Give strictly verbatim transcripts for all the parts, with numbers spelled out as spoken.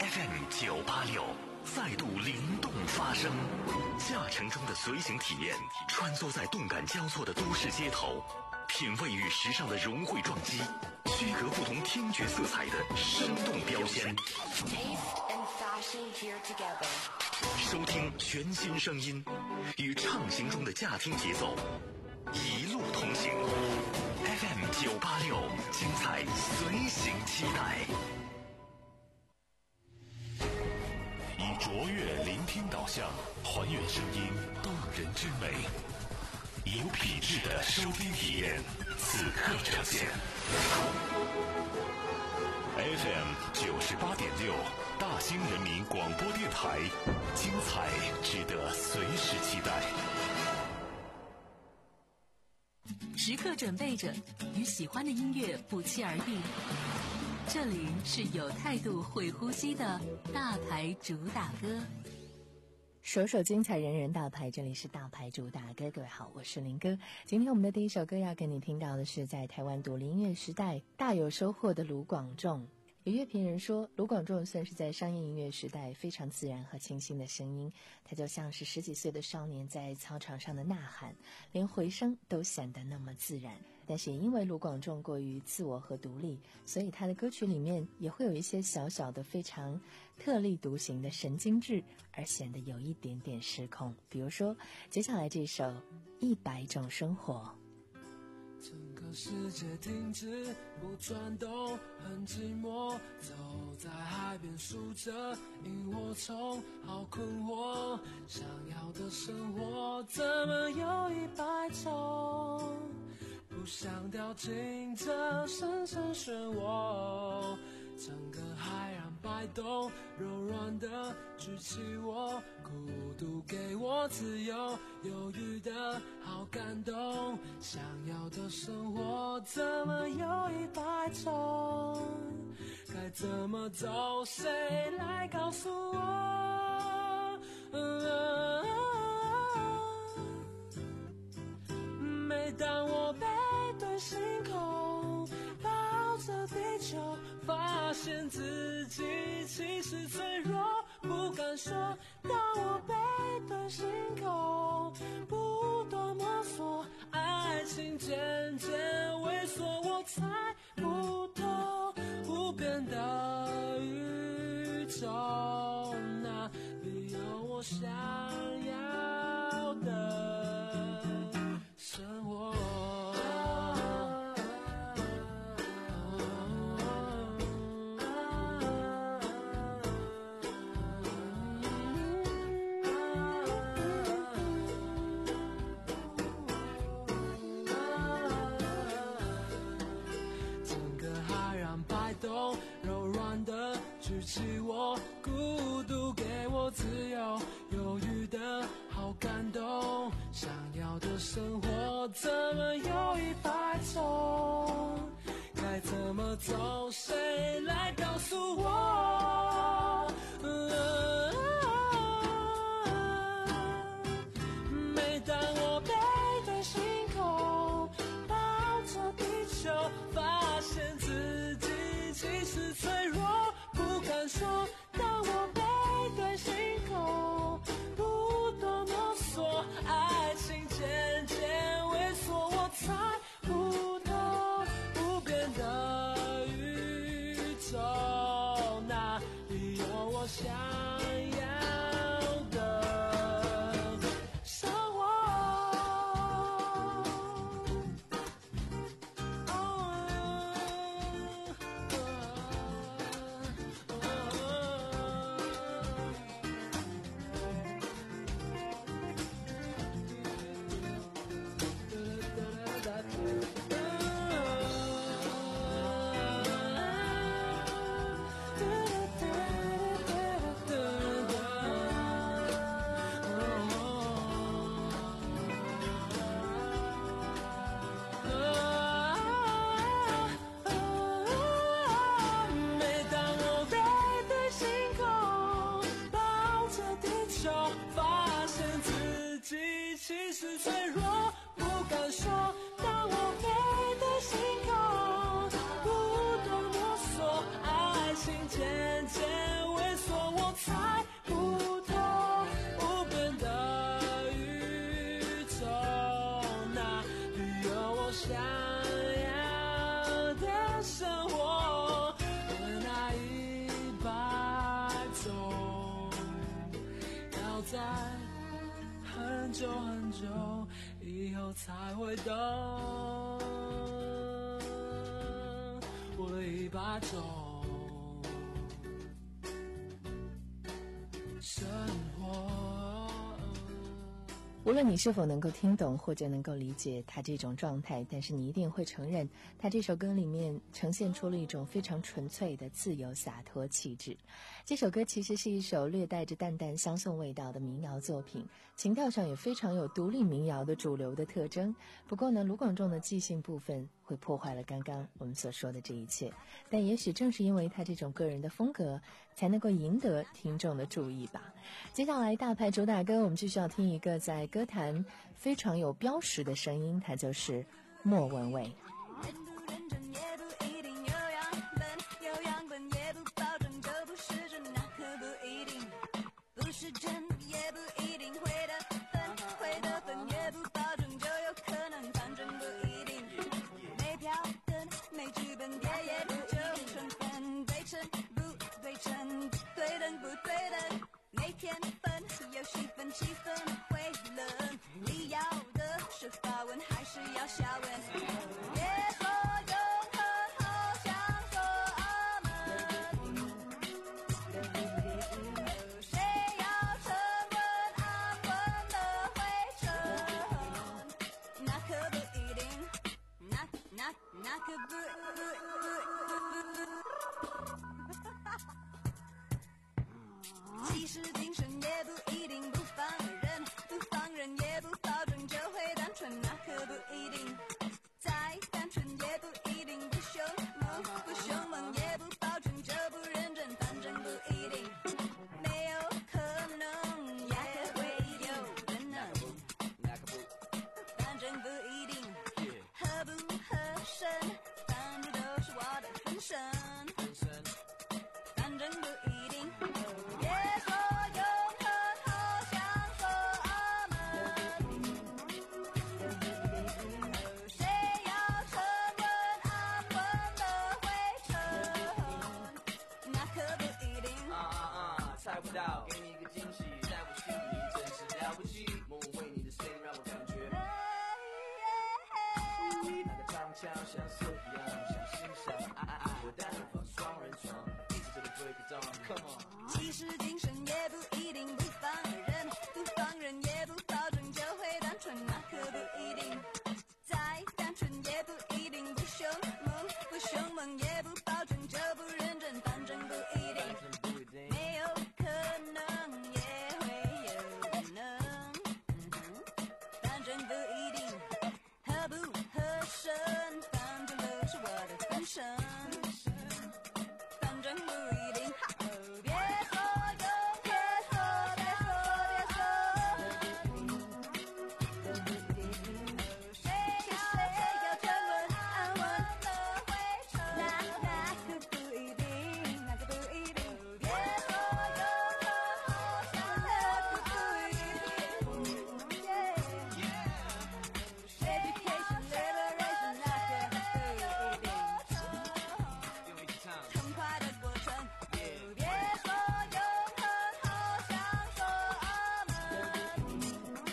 F M 九八六再度灵动发声，驾乘中的随行体验，穿梭在动感交错的都市街头，品味与时尚的融汇撞击，区隔不同听觉色彩的生动标签。收听全新声音，与畅行中的驾听节奏，一路同行。F M 九八六，精彩随行期待。以卓越聆听导向，还原声音动人之美，以有品质的收听体验，此刻呈现。F M 九十八点六，大兴人民广播电台，精彩值得随时期待。 时刻准备着，与喜欢的音乐不期而遇。这里是有态度会呼吸的大牌主打歌， 首首精彩，人人大牌。这里是大牌主打歌，各位好，我是林哥。今天我们的第一首歌要跟你听到的是在台湾独立音乐时代大有收获的卢广仲。有乐评人说，卢广仲算是在商业音乐时代非常自然和清新的声音，他就像是十几岁的少年在操场上的呐喊，连回声都显得那么自然。但是也因为卢广仲过于自我和独立，所以他的歌曲里面也会有一些小小的非常特立独行的神经质，而显得有一点点失控。比如说接下来这首《一百种生活》。 整个世界停止不转动，很寂寞，走在海边数着萤火虫，好困惑，想要的生活怎么有一百种，不想掉进这深深漩涡，整个海洋摆动，柔软的举起我，孤独给我自由，犹豫的好感动，想要的生活怎么有一百种，该怎么走，谁来告诉我、嗯、每当我背对星空，抱着地球，发现自己其实脆弱，不敢说。当我背对星空，不断摸索，爱情渐渐萎缩，我猜不透无边的宇宙，哪里有我想要的生活。柔软的举起我，孤独给我自由，犹豫的好感动，想要的生活怎么有一百种，该怎么走，谁来告诉我、嗯、每当我背对星空，抱着地球，发现自己其实脆弱，不敢说。当我背对星空，不断摸索，爱情渐渐萎缩，我猜不透无边的宇宙，哪里有我想要的生活。发现自己其实脆弱，不敢说。当我背对星空，不断摸索，爱情渐渐萎缩。 久很久以后才会懂，活了一百种生活。 无论你是否能够听懂或者能够理解他这种状态，但是你一定会承认他这首歌里面呈现出了一种非常纯粹的自由洒脱气质。这首歌其实是一首略带着淡淡相送味道的民谣作品，情调上也非常有独立民谣的主流的特征。不过呢，卢广仲的即兴部分会破坏了刚刚我们所说的这一切，但也许正是因为他这种个人的风格，才能够赢得听众的注意吧。接下来大牌主打歌，我们继续要听一个在歌坛非常有标识的声音，它就是莫文蔚。 是真也不一定会得分，会得分也不保证就有可能，反正不一定。没票根没剧本电也不就成分，对称不对称，对等不对等，没天分有戏份气氛会冷，你要的是发问还是要下文？别说永恒好像说阿门，谁要沉稳安稳的回程，那可不一定，那那那可不不不其实精神也不一定不放人，不放人也不保证就会单纯，那可不一定。再单纯也不一定不凶猛，不凶猛也不保证就不认真，反正不一定。没有可能也会有人能，反正不一定。合不合身，反正都是我的分身，反正不一定。别说永恒好像说阿门，谁要沉稳安稳的回程，那可不一定。 啊啊啊！猜不到，给你一个惊喜，在我心里真是了不起。莫文蔚你的声音让我感觉，那个长枪像手一样，像欣赏爱爱爱，我单人房双人床，一直这里 break it down，come on。 其实精神也不一定不放人，不放人也不保证就会单纯，那可不一定。再单纯也不一定不凶猛，不凶猛也不保证就不认真，反正不一定。没有可能也会有可能，反正不一定。合不合身，反正都是我的分身，反正不一定。别说永别说别说别说，谁要谁要沉稳安稳的回程，那那可不一定，那可不一定。别说永恒好像那可不一定。Education liberation 那可不一定。 跟我一起唱。 痛快的过程，别说永恒好像说阿门，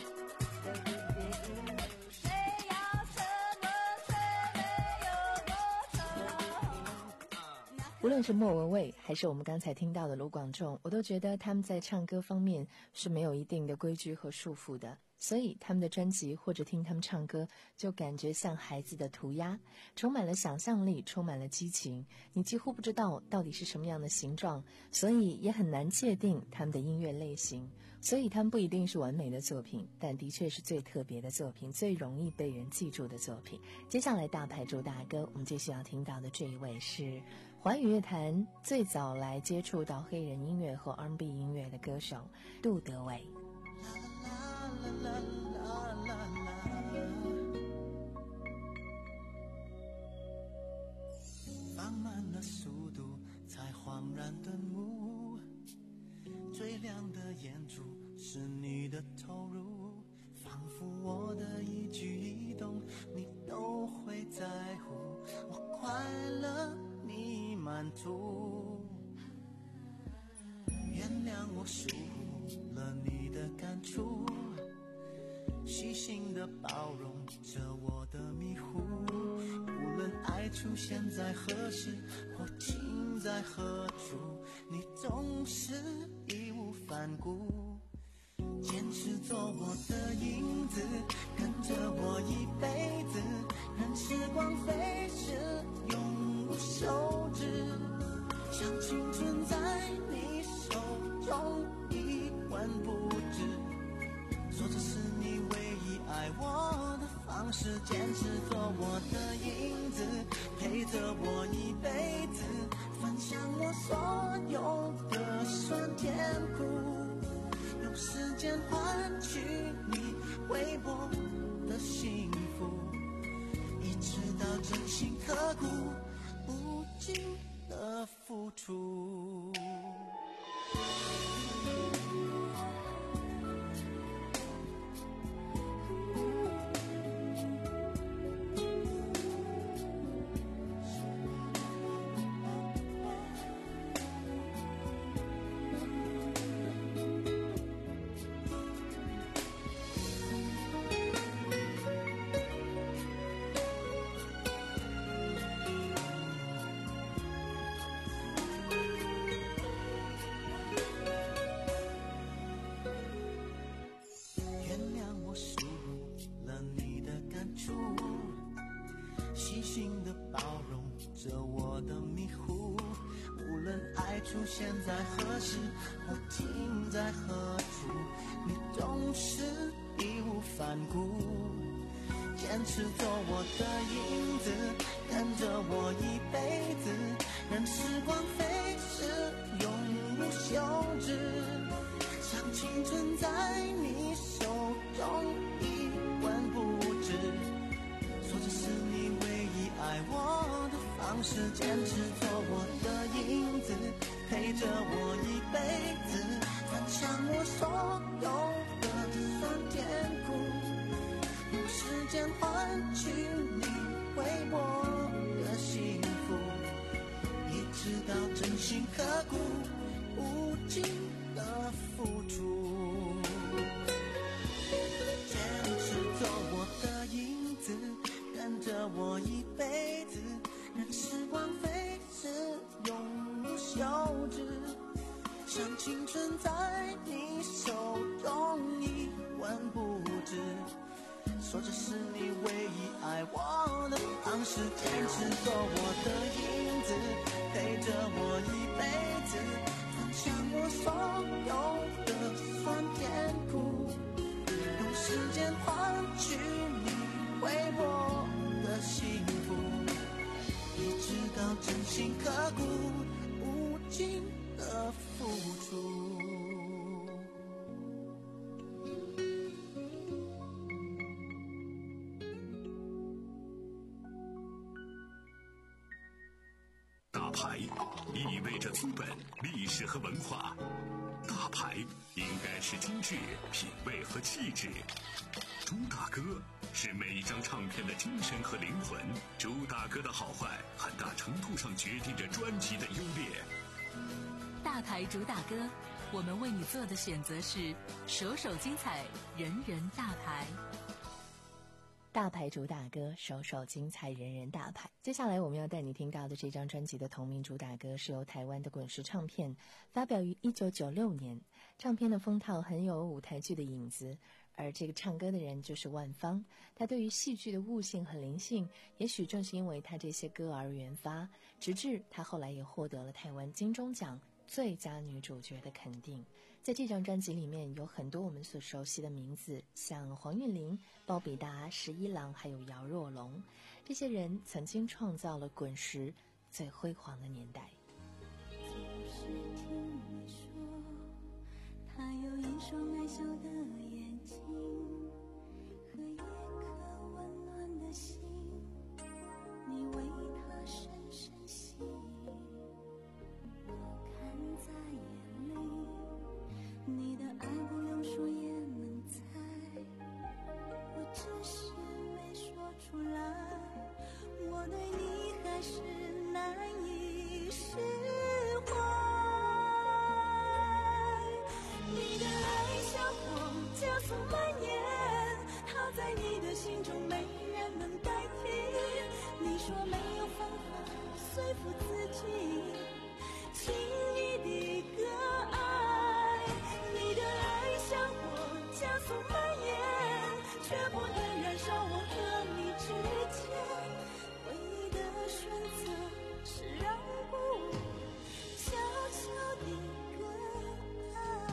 谁要沉稳却没有过程。 无论是莫文蔚还是我们刚才听到的卢广仲，我都觉得他们在唱歌方面是没有一定的规矩和束缚的，所以他们的专辑或者听他们唱歌就感觉像孩子的涂鸦，充满了想象力，充满了激情，你几乎不知道到底是什么样的形状，所以也很难界定他们的音乐类型。所以他们不一定是完美的作品，但的确是最特别的作品，最容易被人记住的作品。接下来大牌主打歌，我们继续要听到的这一位是华语乐坛最早来接触到黑人音乐和 R and B 音乐的歌手杜德伟。 放慢了速度，才恍然顿悟，最亮的眼珠是你的投入，仿佛我的一举一动你都会在乎，我快乐你满足，原谅我疏忽了你的感触， 细心的包容着我的迷糊。无论爱出现在何时或停在何处，你总是义无反顾，坚持做我的影子，跟着我一辈子，任时光飞逝，永无休止。像青春在你手中一文不值，说这是你唯一爱我的方式，坚持做我的影子，陪着我一辈子，分享我所有的酸甜苦，用时间换取你为我的幸福，一直到真心刻骨，无尽的付出。细心的包容着我的迷糊，无论爱出现在何时或停在何处，你总是义无反顾，坚持做我的影子，跟着我一辈子，任时光飞逝，永无休止。像青春在你手中一文不值，说这是你唯一爱我的方式，坚持做我的影子，陪着我一辈子，分享我所有的酸甜苦，用时间换取你为我的幸福，一直到真心刻骨，无尽的付出。坚持做我的影子，跟着我一辈子，任时光飞逝，永无休止。像青春在你手中一文不值，说这是你唯一爱我的方式，坚持做我的影子，陪着我一辈子，分享我所有的酸甜苦，用时间换取你为我的幸福，一直到真心刻骨，无尽的付出。 大牌意味着资本、历史和文化，大牌应该是精致、品味和气质。朱大哥是每一张唱片的精神和灵魂，朱大哥的好坏很大程度上决定着专辑的优劣。 大牌主打歌，我们为你做的选择是首首精彩，人人大牌。 大牌主打歌，首首精彩，人人大牌。接下来我们要带你听到的这张专辑的同名主打歌是由台湾的滚石唱片发表于一九九六年，唱片的封套很有舞台剧的影子，而这个唱歌的人就是万芳。他对于戏剧的悟性和灵性，也许正是因为他这些歌而原发，直至他后来也获得了台湾金钟奖最佳女主角的肯定。在这张专辑里面有很多我们所熟悉的名字，像黄韵玲、鲍比达、十一郎还有姚若龙，这些人曾经创造了滚石最辉煌的年代。 总是听你说他有一双爱笑的眼睛和一颗温暖的心，你为他深深吸引，我看在眼里，你的爱不用说也能猜，我只是没说出来，我对你还是难以释怀。你的爱像风加速蔓延， 的心中没人能代替。你说没有方法说服自己，轻易的割爱，你的爱像火加速蔓延，却不能燃烧我和你之间。唯一的选择是让步，悄悄地割爱。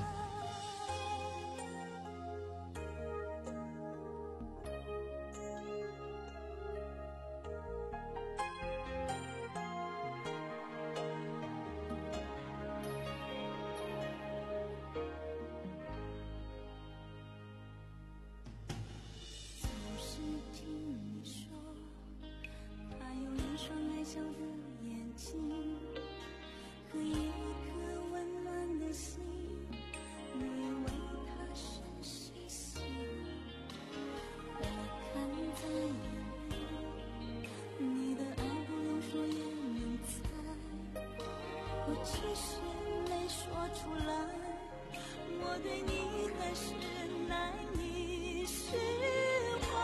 总是听你说，他有一双爱笑的眼睛和一颗温暖的心，你为他深深信。我看在眼里，你的爱不用说也能猜，我只是没说出来，我对你还是难以释怀。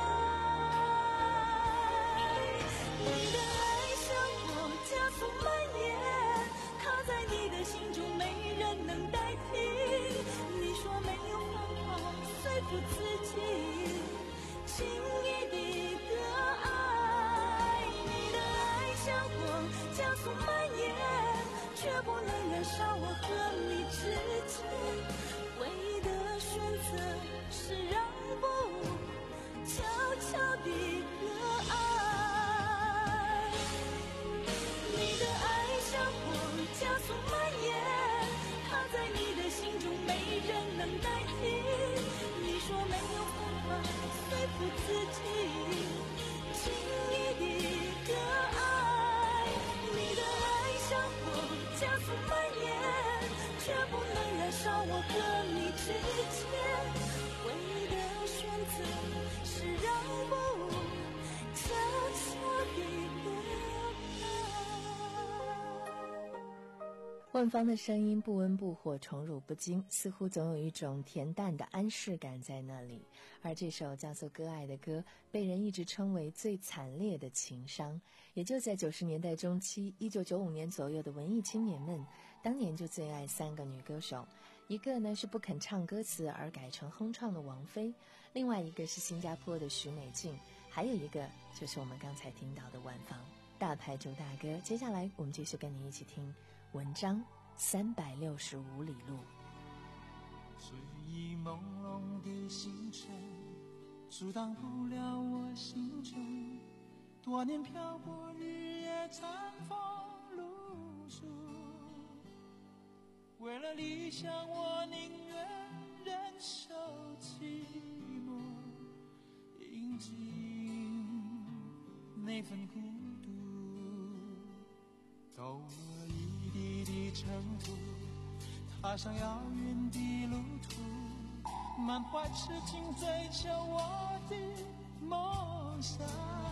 你的爱像火加速蔓延，它在你的心中没人能代替。你说没有方法说服自己，轻易地割爱。你的爱像火加速蔓延，却不能燃烧我和你之间。唯一的选择是让步，悄悄地割爱。你的爱像火加速蔓延，它在你的心中没人能代替。你说没有方法说服自己，轻易地割爱。你的爱像火加速蔓延，却不能燃烧我和你之间。唯一的选择是让步，悄悄地割爱。 万芳的声音不温不火，宠辱不惊，似乎总有一种恬淡的安适感在那里。而这首叫做《割爱》的歌，被人一直称为最惨烈的情伤。也就在九十年代中期，一九九五年左右的文艺青年们，当年就最爱三个女歌手，一个呢是不肯唱歌词而改成哼唱的王菲，另外一个是新加坡的许美静，还有一个就是我们刚才听到的万芳。大牌主大歌，接下来我们继续跟你一起听文章三百六十五里路。 醉意朦胧的星辰阻挡不了我心中多年漂泊，日夜餐风露宿。为了理想，我宁愿忍受寂寞，饮尽那份孤独。走了一地的尘土，踏上遥远的路途，满怀痴情追求我的梦想。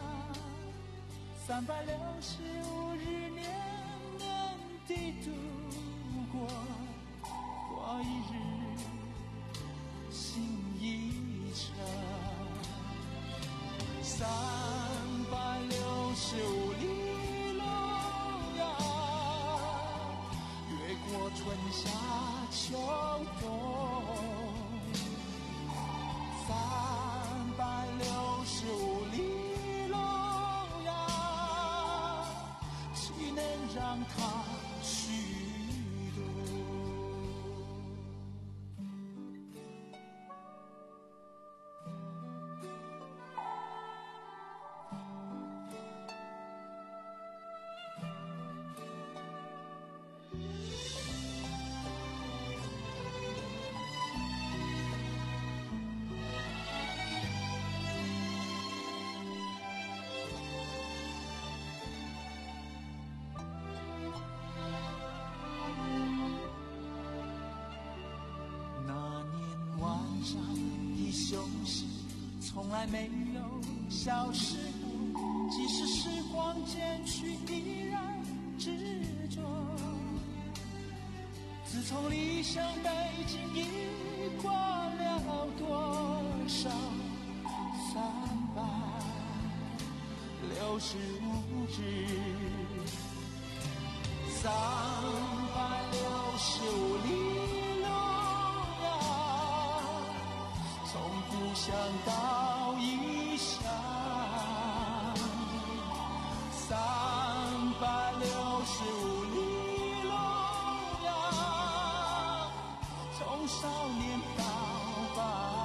三百六十五日年年地度过，过一日心一程。三百六十五里路呀，越过春夏秋冬。三百六十五里路呀，岂能让它虚度？休息从来没有消失过，即使时光渐去依然执着。自从离乡背井已过了多少三六十五日，三百六十五里路呀，从故乡到异乡，三百六十五里路呀，从少年到白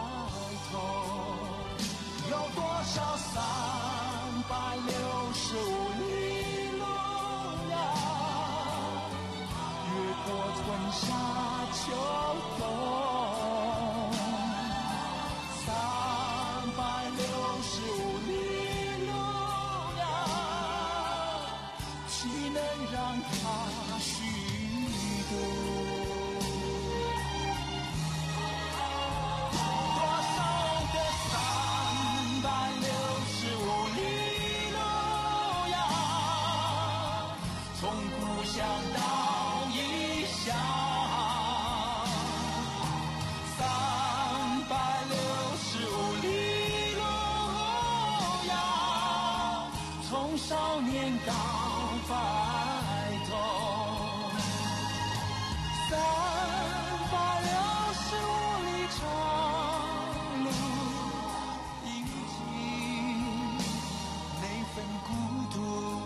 头，有多少三百六十五里路呀，越过春夏秋冬，三百六十五里路呀，岂能让它虚度？少年到白头，三百六十五里长路，已经那份孤独。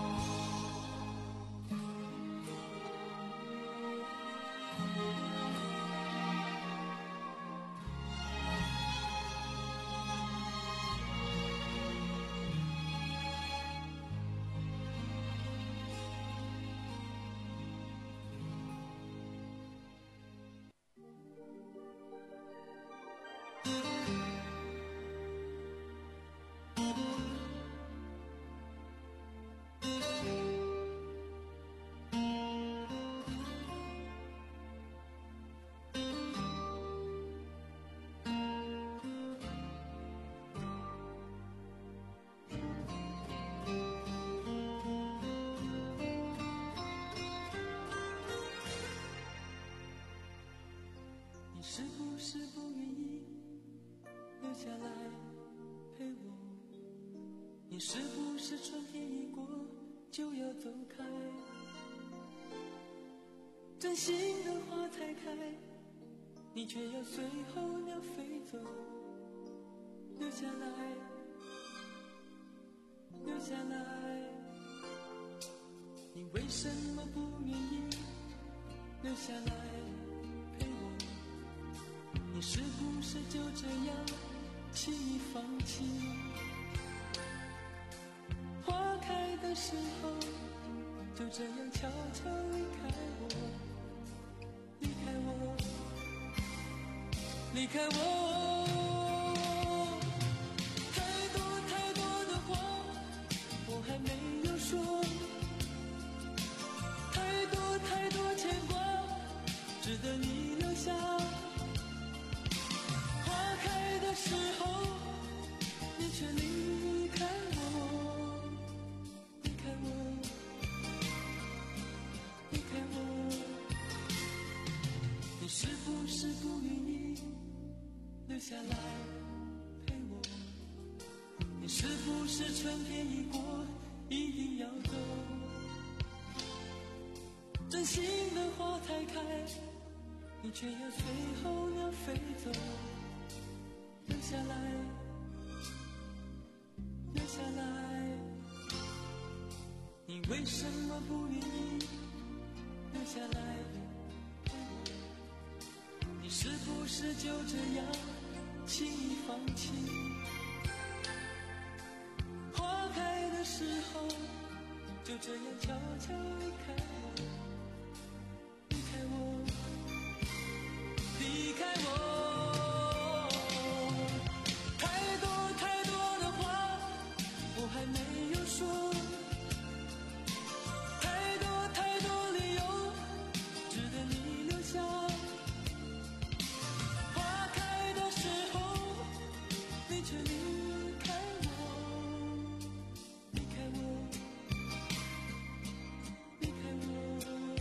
是不是不愿意留下来陪我？你是不是春天一过就要走开？真心的花才开，你却要随候鸟飞走。留下来，留下来，你为什么不愿意留下来？你是不是就这样轻易放弃？花开的时候，就这样悄悄离开我，离开我，离开我。太多太多的话，我还没有说，太多太多牵挂，值得你留下。时候，你却离开我，离开我，离开我。你是不是不愿意留下来陪我？你是不是春天一过一定要走？真心的花才开，你却要随候鸟飞走。留下来，留下来，你为什么不愿意留下来陪我？你是不是就这样轻易放弃？花开的时候，就这样悄悄离开我，离开我，离开我。离开我，离开我。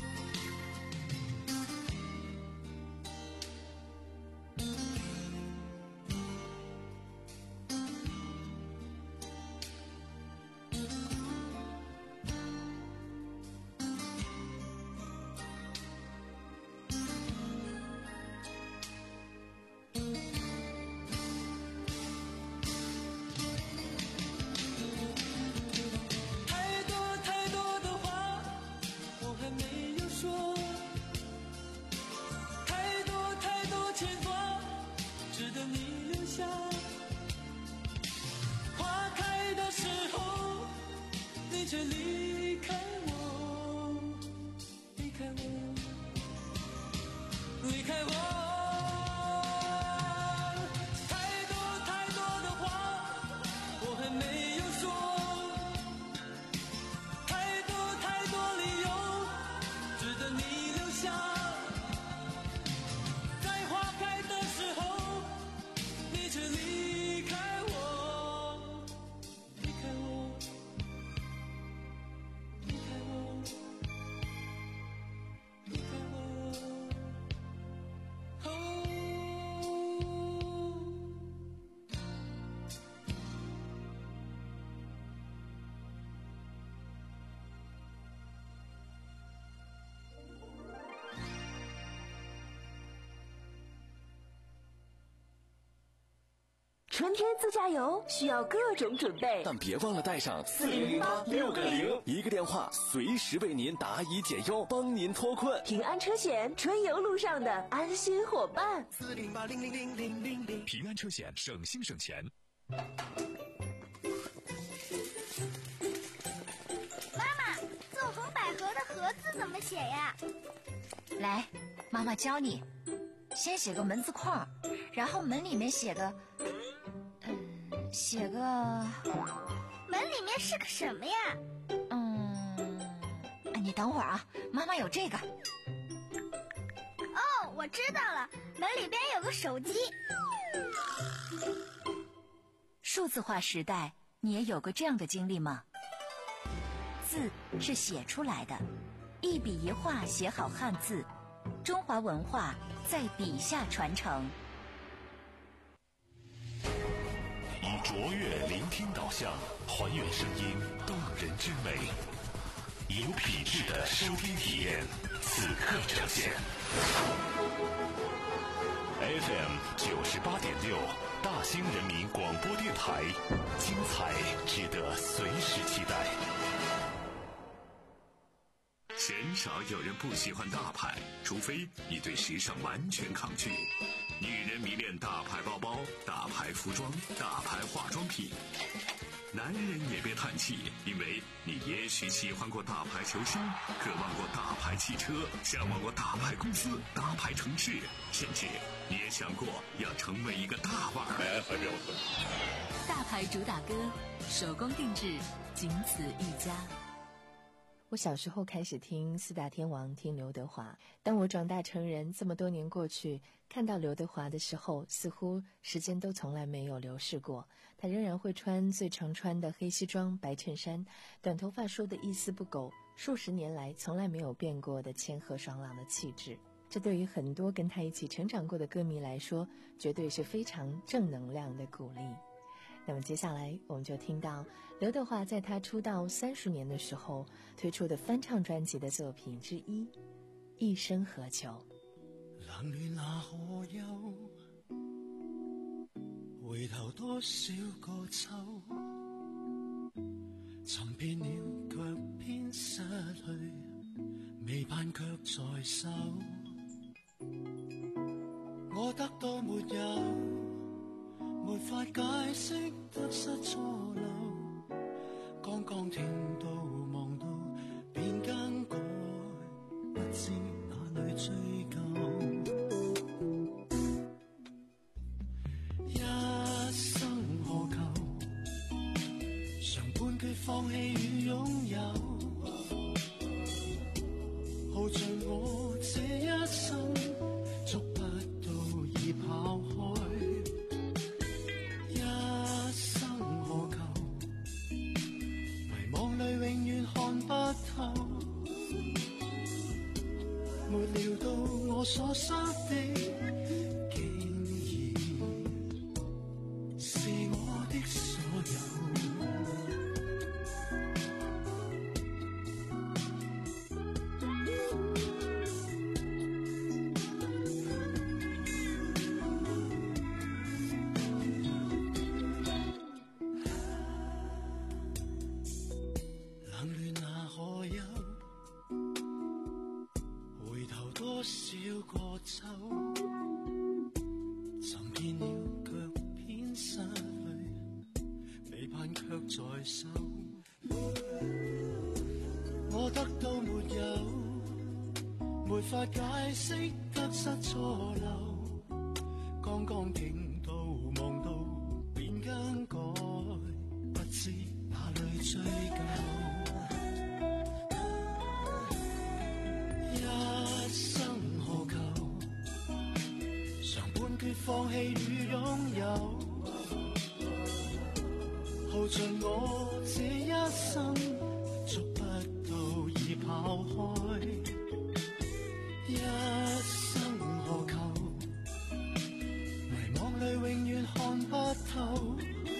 离开我。太多太多的话我还没有说，太多太多理由值得你留下。在花开的时候你却离开我，离开我，离开我，离开我。哦， 春天自驾游需要各种准备， 但别忘了带上四零零八六个零， 一个电话随时为您答疑解忧，帮您脱困。 平安车险，春游路上的安心伙伴。 四零八零零零零零零， 平安车险，省心省钱。 妈妈，纵横捭阖的阖字怎么写呀？ 来，妈妈教你。先写个门字框，然后门里面写个，嗯，写个， 门里面是个什么呀？ 嗯，你等会儿啊，妈妈有这个。 哦，我知道了，门里边有个手机。 数字化时代，你也有过这样的经历吗？字是写出来的，一笔一画写好汉字，中华文化在笔下传承。 以卓越聆听导向，还原声音动人之美，有品质的收听体验，此刻呈现。F M 九十八点六，大兴人民广播电台，精彩值得随时期待。鲜少有人不喜欢大牌，除非你对时尚完全抗拒。女人迷恋大牌包包、大牌服装、大牌化妆品。男人也别叹气，因为你也许喜欢过大牌球星，渴望过大牌汽车，向往过大牌公司、大牌城市，甚至你也想过要成为一个大腕儿。 大牌主打歌，手工定制，仅此一家。 我小时候开始听四大天王，听刘德华。当我长大成人，这么多年过去，看到刘德华的时候，似乎时间都从来没有流逝过。他仍然会穿最常穿的黑西装、白衬衫，短头发梳得一丝不苟，数十年来从来没有变过的谦和爽朗的气质。这对于很多跟他一起成长过的歌迷来说，绝对是非常正能量的鼓励。那么接下来我们就听到刘德华在他出道三十年的时候推出的翻唱专辑的作品之一《一生何求》。 冷暖那可休，回頭多少個秋，尋遍了卻偏失去，未盼卻在手。我得到沒有，沒法解釋得失錯漏，剛剛聽到望到便更改，不知哪裏追究。一生何求，常半句放棄與擁有，耗盡我這一生，捉不到已跑開。永遠看不透，沒料到我所失的，竟然是我的所有。 失錯漏，剛剛聽到望到便更改，不知哪裏追究。一生何求，常半決放棄與擁有，耗盡我這一生，捉不到已跑開。一生何求，迷惘裏永遠看不透，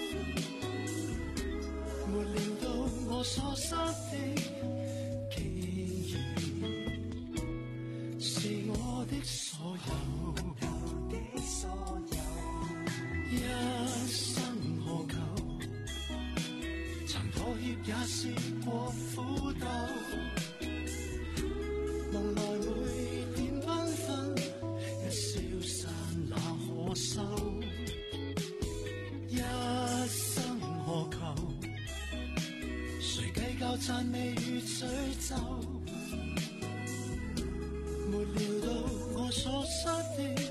沒料到我所失的竟然是我的所有。一生何求，曾妥協也試過苦鬥，夢來每點繽紛，一消散那可收。一生何求，誰計較讚美與詛咒，沒料到我所失的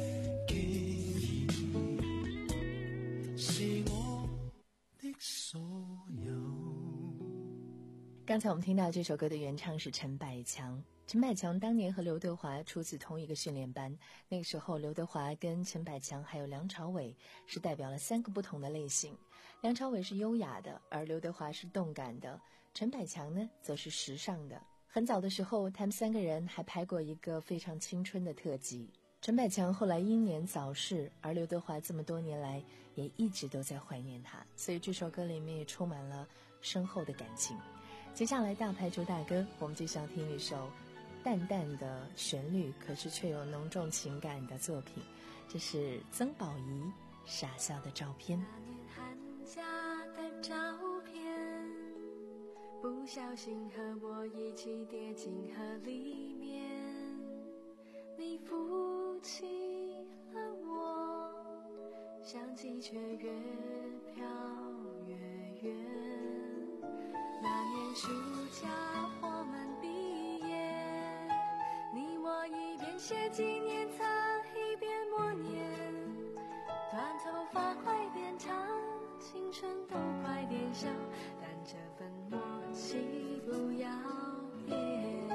刚才我们听到这首歌的原唱是陈百强。陈百强当年和刘德华出自同一个训练班，那个时候刘德华跟陈百强还有梁朝伟是代表了三个不同的类型。梁朝伟是优雅的，而刘德华是动感的，陈百强呢则是时尚的。很早的时候他们三个人还拍过一个非常青春的特辑。陈百强后来英年早逝，而刘德华这么多年来也一直都在怀念他，所以这首歌里面也充满了深厚的感情。接下来大牌主打歌，我们就想听一首淡淡的旋律，可是却有浓重情感的作品，这是曾宝仪傻笑的照片。 那年寒假的照片，不小心和我一起跌进河里面，你扶起了我，想起却越飘越远。那年暑假我们毕业，你我一边写纪念册一边默念，短头发快点长，青春都快点笑，但这份默契不要变。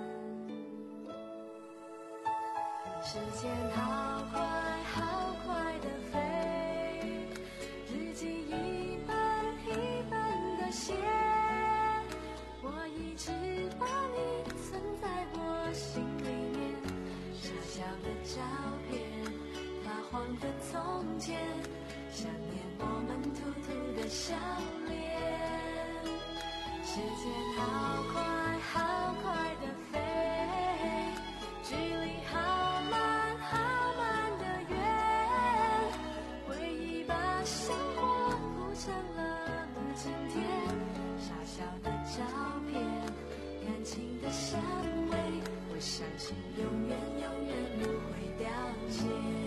时间好快好快的飞，日记一本一本的写，我一直把你存在我心里面，傻笑的照片，发黄的从前，想念我们兔兔的笑脸。时间好快好快的飞，距离好慢好慢的远，回忆把生活铺成了今天，傻笑的照片，感情的香味，我相信永远永远不会凋谢。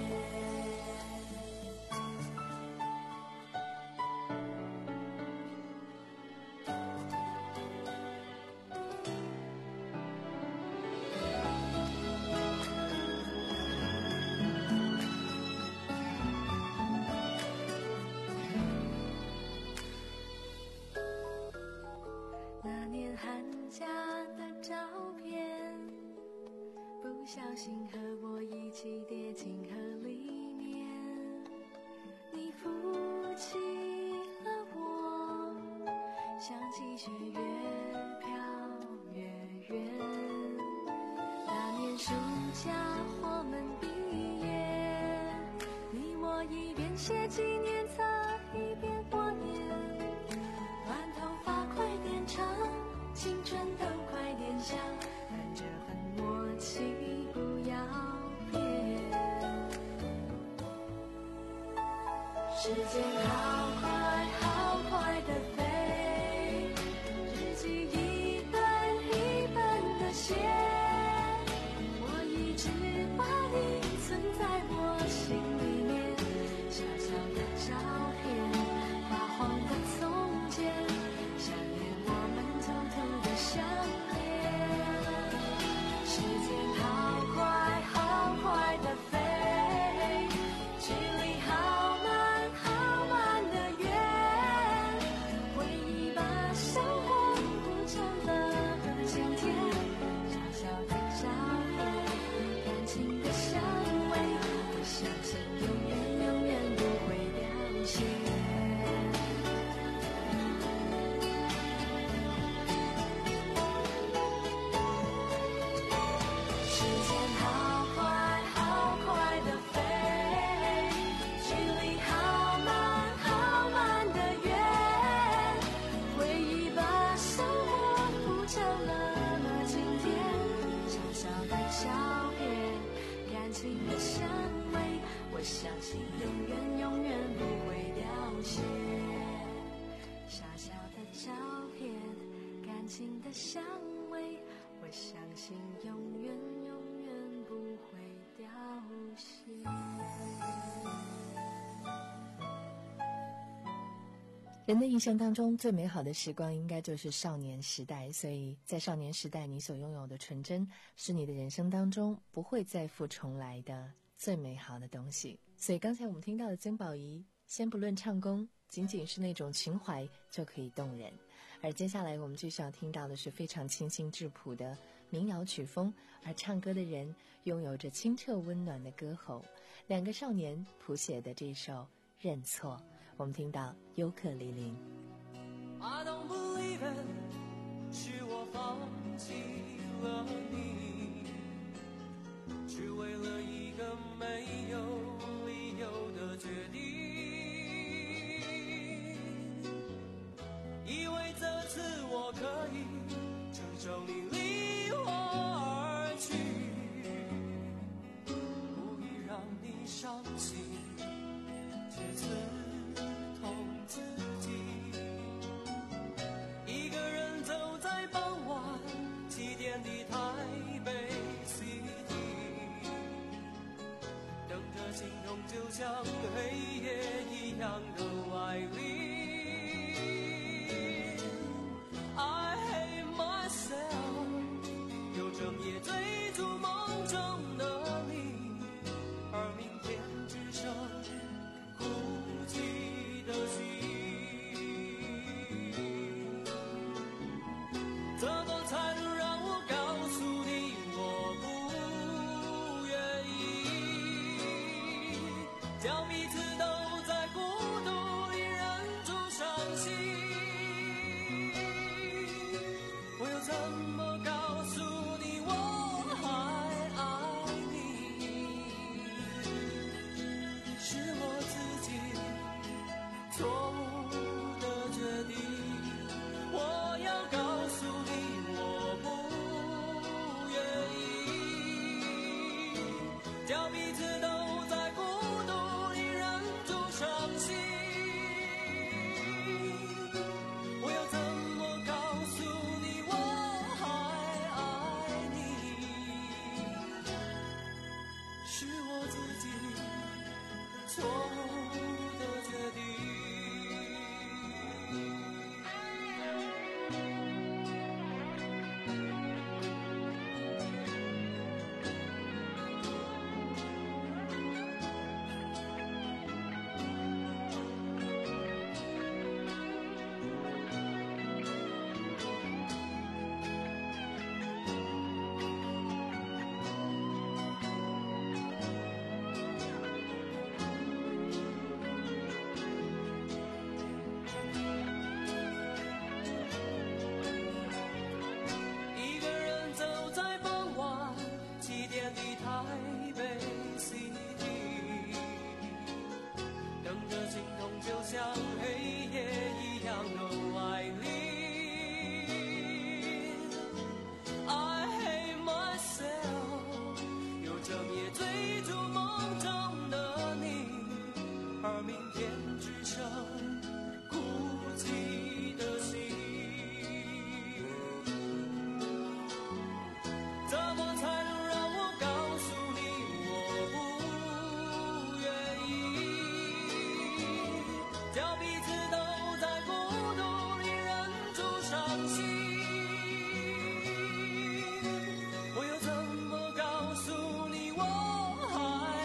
小心和我一起跌进河里面，你扶起了我，想起却越飘越远。那年暑假我们毕业，你我一边写纪念册一边默念，短头发快点长，青春都快点笑，但这份默契不要变。时间好快好快的飞，日记一本一本的写，我一直把你存在我心里面，小小的照片，发黄的从前，想念我们偷偷的相恋。时间好快好快人的一生当中最美好的时光应该就是少年时代，所以在少年时代你所拥有的纯真是你的人生当中不会再复重来的最美好的东西。所以刚才我们听到的曾宝仪，先不论唱功，仅仅是那种情怀就可以动人。而接下来我们继续要听到的是非常清新质朴的民谣曲风，而唱歌的人拥有着清澈温暖的歌喉，两个少年谱写的这首认错，我们听到尤克里里。 I don't believe it， 是我放弃了你，只为了一个没有理由的决定，以为这次我可以承受你离我而去，不必让你伤心，却刺痛自己。一个人走在傍晚七点的台北 City， 等着心痛就像黑夜一样的来临。I hate myself， 又整夜追逐梦中的你，而明天只剩孤寂的心。怎么才能让我告诉你我不愿意，叫彼此都在孤独里忍住伤心。我又怎么告诉你我还爱你，是我自己错误的决定。我要告诉你我不愿意，叫彼此都在孤独里忍住伤心。我要怎么告诉你我还爱你，是我自己错误的决定。一个人走在傍晚七点的台北 City， 等着心痛就像黑夜一样的来临。I hate myself， 又整夜追逐梦中的你，而明天只剩孤寂的心。怎么才能让我告诉你我不愿意，叫彼此都在孤独里忍住伤心。我又怎么告诉你我还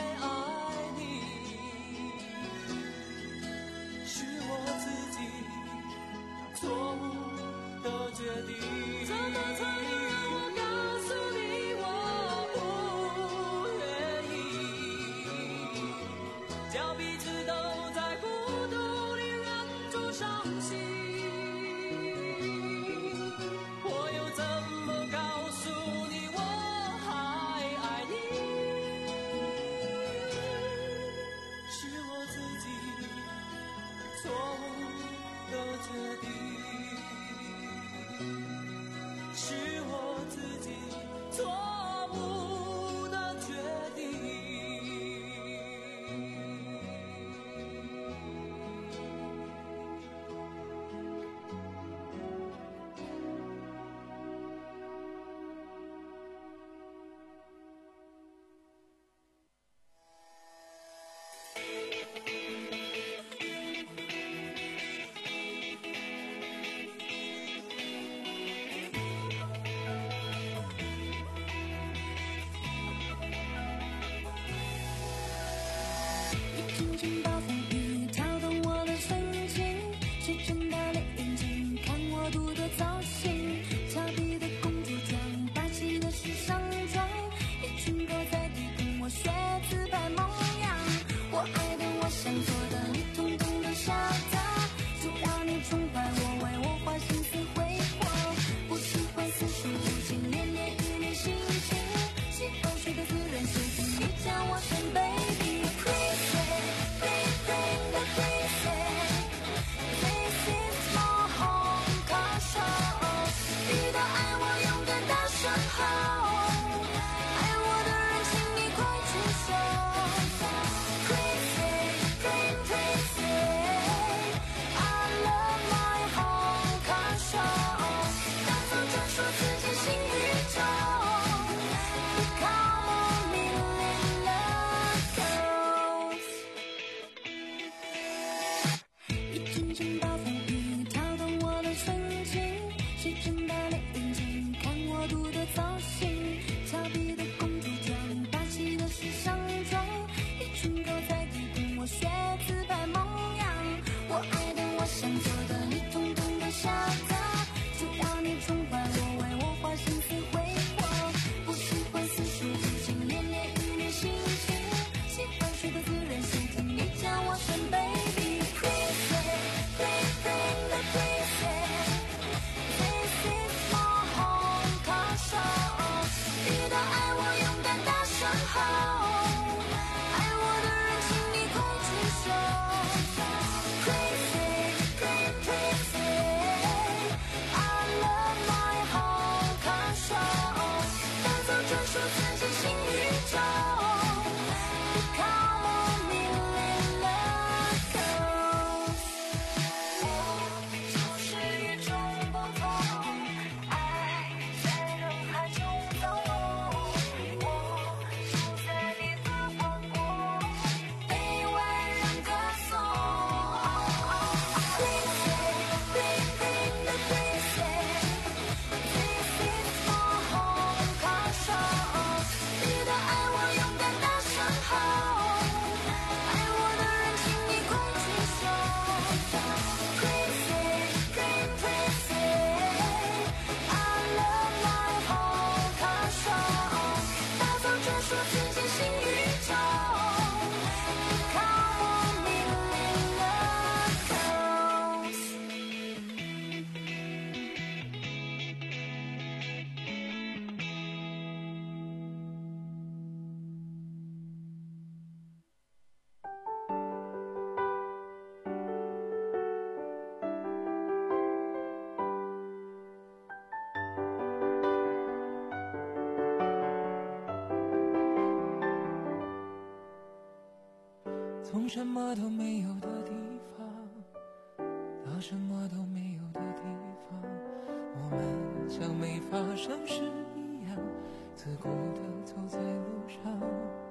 从什么都没有的地方到什么都没有的地方，我们像没发生事一样自顾地走在路上，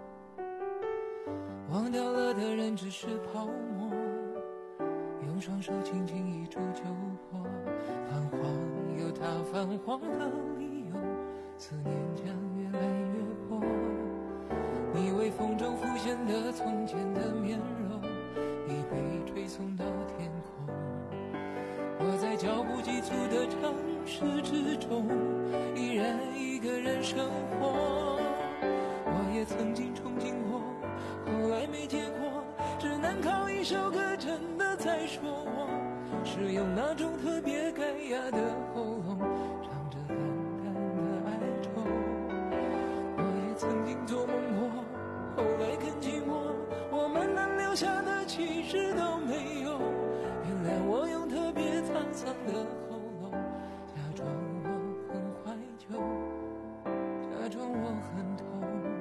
忘掉了的人只是泡沫，用双手轻轻一触就破，泛黄有它泛黄的理由，思念将越来越薄。你微风中浮现的从前的面容已被吹送到天空，我在脚步急促的城市之中依然一个人生活。我也曾经憧憬过，后来没结果，只能靠一首歌真的在说我是用那种特别干哑的喉咙唱着淡淡的哀愁。我也曾经做梦过，后来更寂寞，我们能留下的其实都没有。原谅我用特别沧桑的喉咙假装我很怀旧，假装我很痛。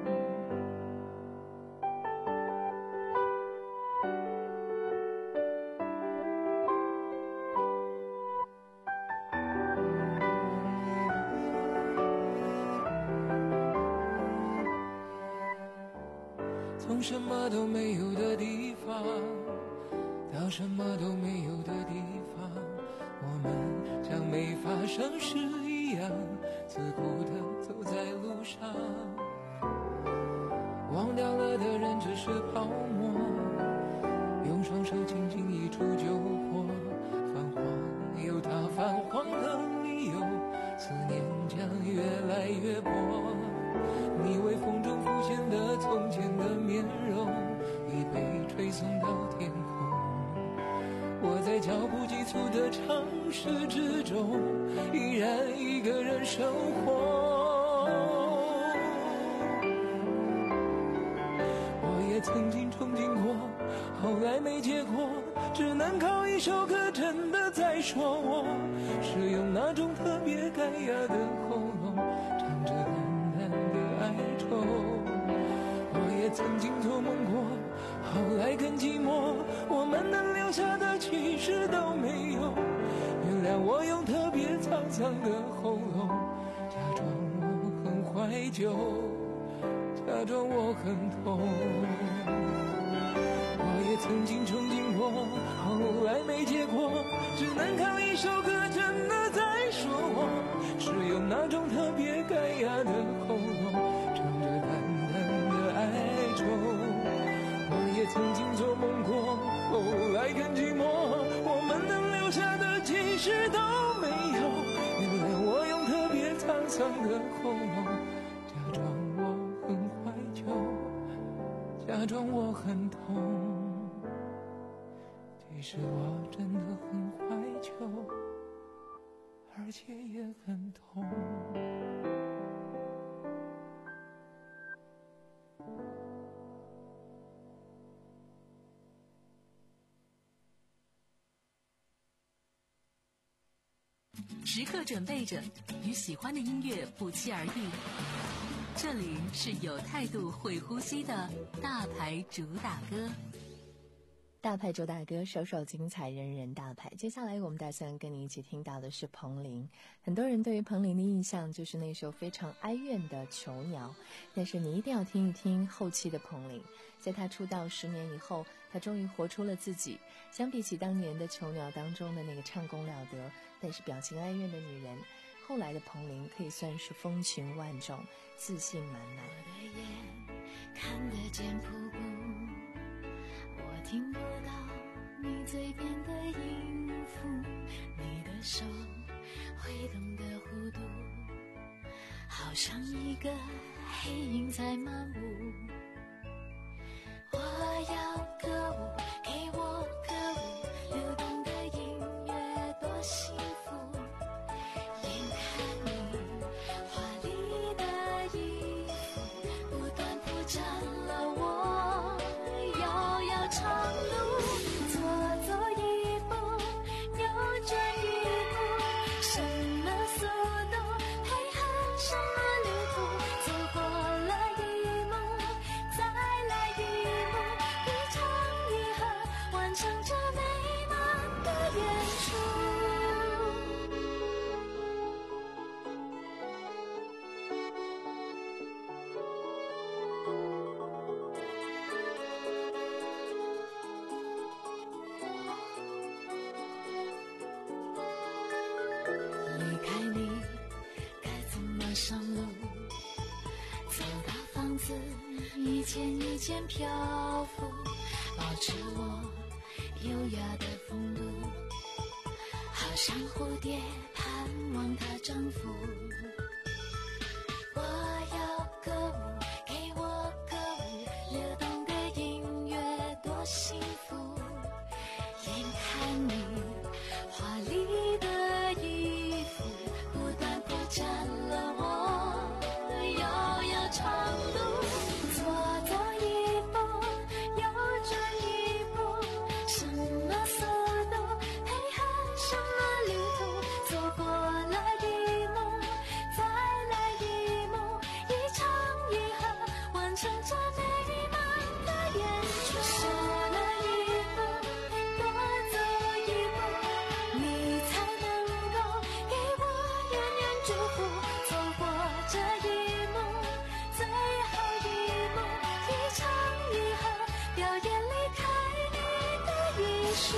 从什么都没有的地方到什么都没有的地方，我们像没发生事一样自顾地走在路上，忘掉了的人只是泡沫，用双手轻轻一触就破，泛黄有它泛黄的理由，思念将越来越薄。你微风中浮现的从前的面容已被吹送到天空，我在脚步急促的城市之中依然一个人生活。我也曾经憧憬过，后来没结果，只能靠一首歌真的在说我是用那种特别干哑的喉咙唱着淡淡的哀愁。我也曾经做梦过，后来更寂寞，我们能留下的其实都没有。原谅我用特别沧桑的喉咙假装我很怀旧，假装我很痛。我也曾经憧憬过，后来没结果，只能靠一首歌真的在说我是用那种特别干哑的喉咙唱着淡淡的哀愁。我也曾经做梦过，后来更寂寞，我们能留下的其实都没有。原谅我用特别沧桑的喉咙假装我很怀旧，假装我很痛。其实我真的很怀旧，而且也很痛。 时刻准备着，与喜欢的音乐不期而遇。这里是有态度、会呼吸的大牌主打歌。 大牌主打歌，首首精彩，人人大牌。接下来我们打算跟你一起听到的是彭羚。很多人对于彭羚的印象就是那首非常哀怨的《囚鸟》，但是你一定要听一听后期的彭羚。在她出道十年以后，她终于活出了自己。相比起当年的《囚鸟》当中的那个唱功了得，但是表情哀怨的女人，后来的彭羚可以算是风情万种，自信满满。 我的眼看得见瀑布，我听不到你嘴边的音符，你的手挥动的弧度，好像一个黑影在漫舞。我要歌舞，给我歌舞，流动的音乐多幸福。眼看你华丽的衣服不断铺展了我遥遥长路，左走一步，右转一步，什么速度配合什么旅途，走过了一幕，再来一幕，一场件一件漂浮，保持我优雅的风度，好像蝴蝶盼望它征服。我要歌舞，给我歌舞，流动的音乐多幸福。眼看你华丽的衣服不断破绽了我遥遥长路。左走一步，右转一步，什么速度配合什么旅途，走过了一幕，再来一幕，一唱一和，完成这美满的演出。少了一步，多走一步，你才能够给我远远祝福。走过这一幕，最后一幕，一唱一和，表演离开你的艺术。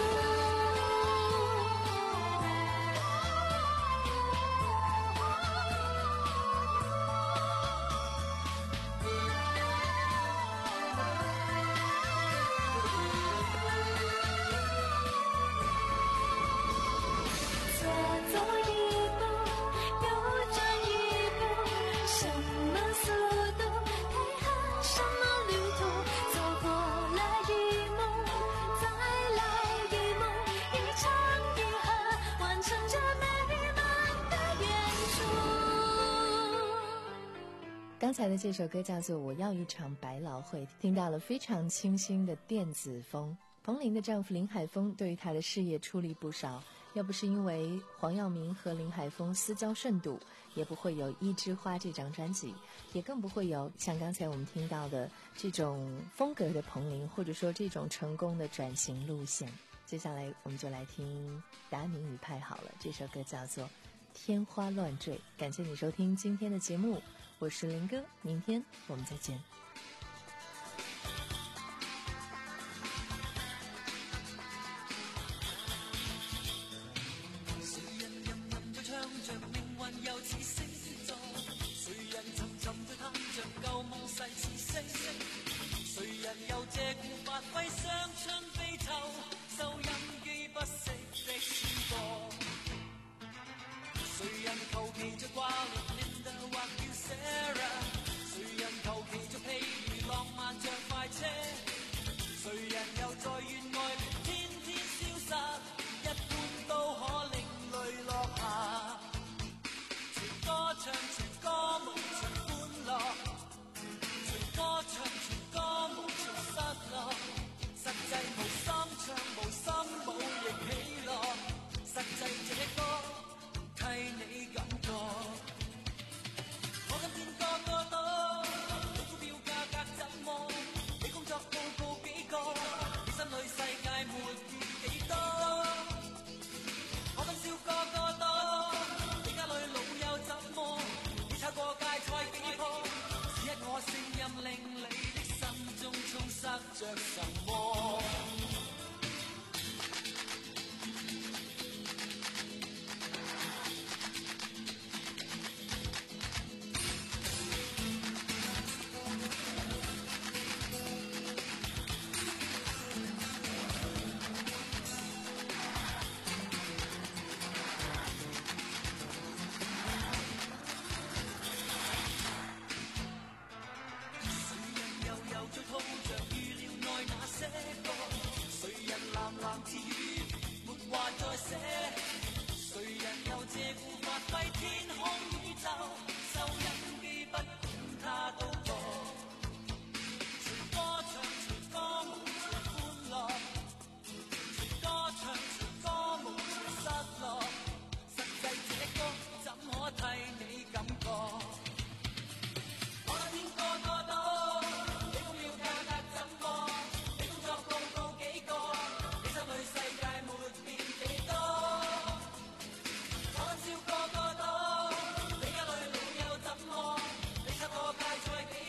左走一步，右转一步，什么速度配合什么旅途，走过了一幕，再来一幕，一唱一和，完成这美满的演出。 刚才的这首歌叫做《我要一场百老汇》，听到了非常清新的电子风。彭羚的丈夫林海峰对于她的事业出力不少，要不是因为黄耀明和林海峰私交甚笃，也不会有《一枝花》这张专辑，也更不会有像刚才我们听到的这种风格的彭羚，或者说这种成功的转型路线。接下来我们就来听达明与派好了，这首歌叫做《天花乱坠》。感谢你收听今天的节目，我是林哥，明天我们再见。 谁人吟吟在唱着命運又似星座，誰人沉沉在嘆着舊夢逝似星，誰人又借故發揮傷春悲秋，收音機不息的宣播，誰人求其着掛念 Linda 或叫 Sarah， 誰人求其着譬如浪漫像快車，誰人又在怨愛戀天天消失，一般都可令淚落下。全歌唱全歌舞全歡樂，全歌唱全歌舞全失落，實際無心唱無心舞亦喜樂，實際這歌替你感覺。我今天歌多多，你股票價格怎麼？你工作報告幾個？你心裏世界沒見幾多？我今宵歌多多，你家裏老友怎麼？你炒過芥菜幾棵？只一我聲音令你的心中充塞着什麼？笑個個多，你家裏老友怎麼？你插個芥菜幾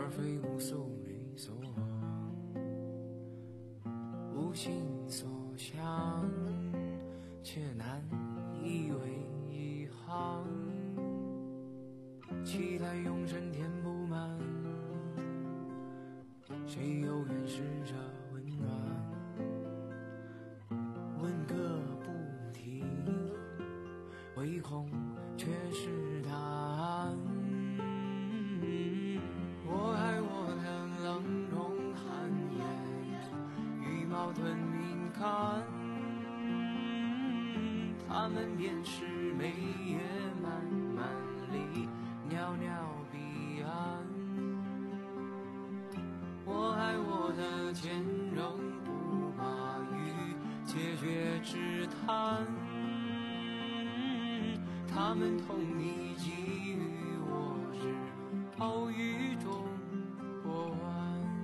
而非无所理所往，无心所向，却难以为一行。期待永生填不满，谁又愿试着温暖？问个不停，唯恐却是答案。我爱我的冷容寒颜，羽毛吞敏感，他们便是眉眼漫漫里袅袅彼岸。我爱我的坚韧不拔于解决之谈，他们同你给予我日偶遇中过完。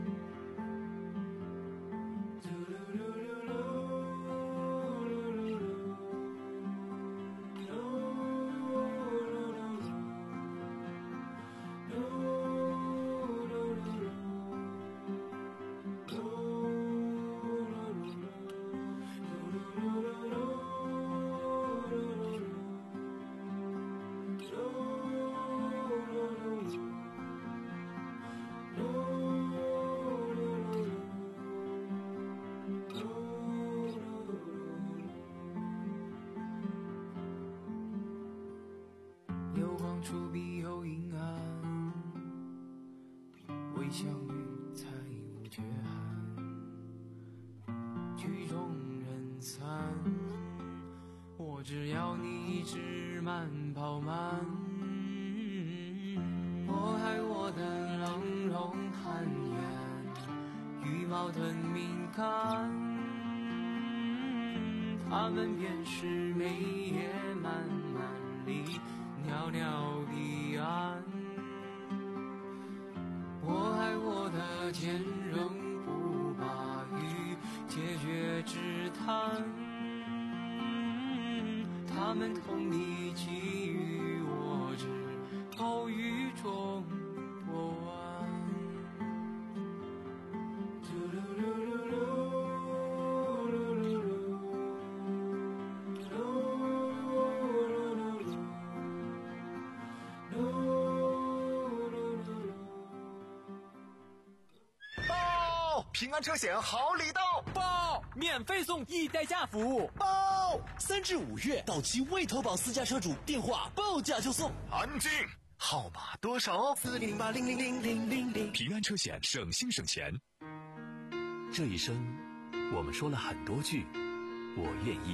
有光处必有阴暗，未相遇才无缺憾，曲终人散，我只要你一直慢跑慢。我爱我的冷容寒颜，羽毛吞敏感，他们便是眉眼漫漫里袅袅彼岸。我爱我的坚韧不拔于解决之谈，他们同你给予我只偶遇中过完。 平安车险好礼到！ 报！免费送一代驾服务！ 报！三至五月到期未投保私家车主电话报价就送。安静！号码多少？四零八零零零零零零。 平安车险，省心省钱。这一生，我们说了很多句“我愿意”。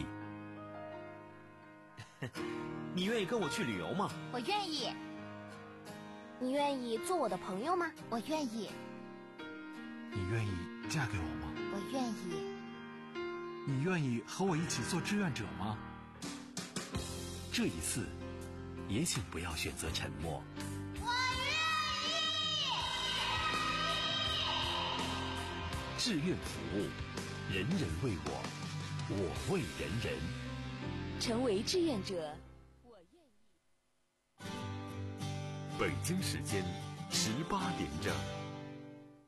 你愿意跟我去旅游吗？ 我愿意。你愿意做我的朋友吗？我愿意。 你愿意嫁给我吗？ 我愿意。 你愿意和我一起做志愿者吗？ 这一次，也请不要选择沉默。 我愿意。 志愿服务，人人为我，我为人人。 成为志愿者，我愿意。 北京时间十八点整。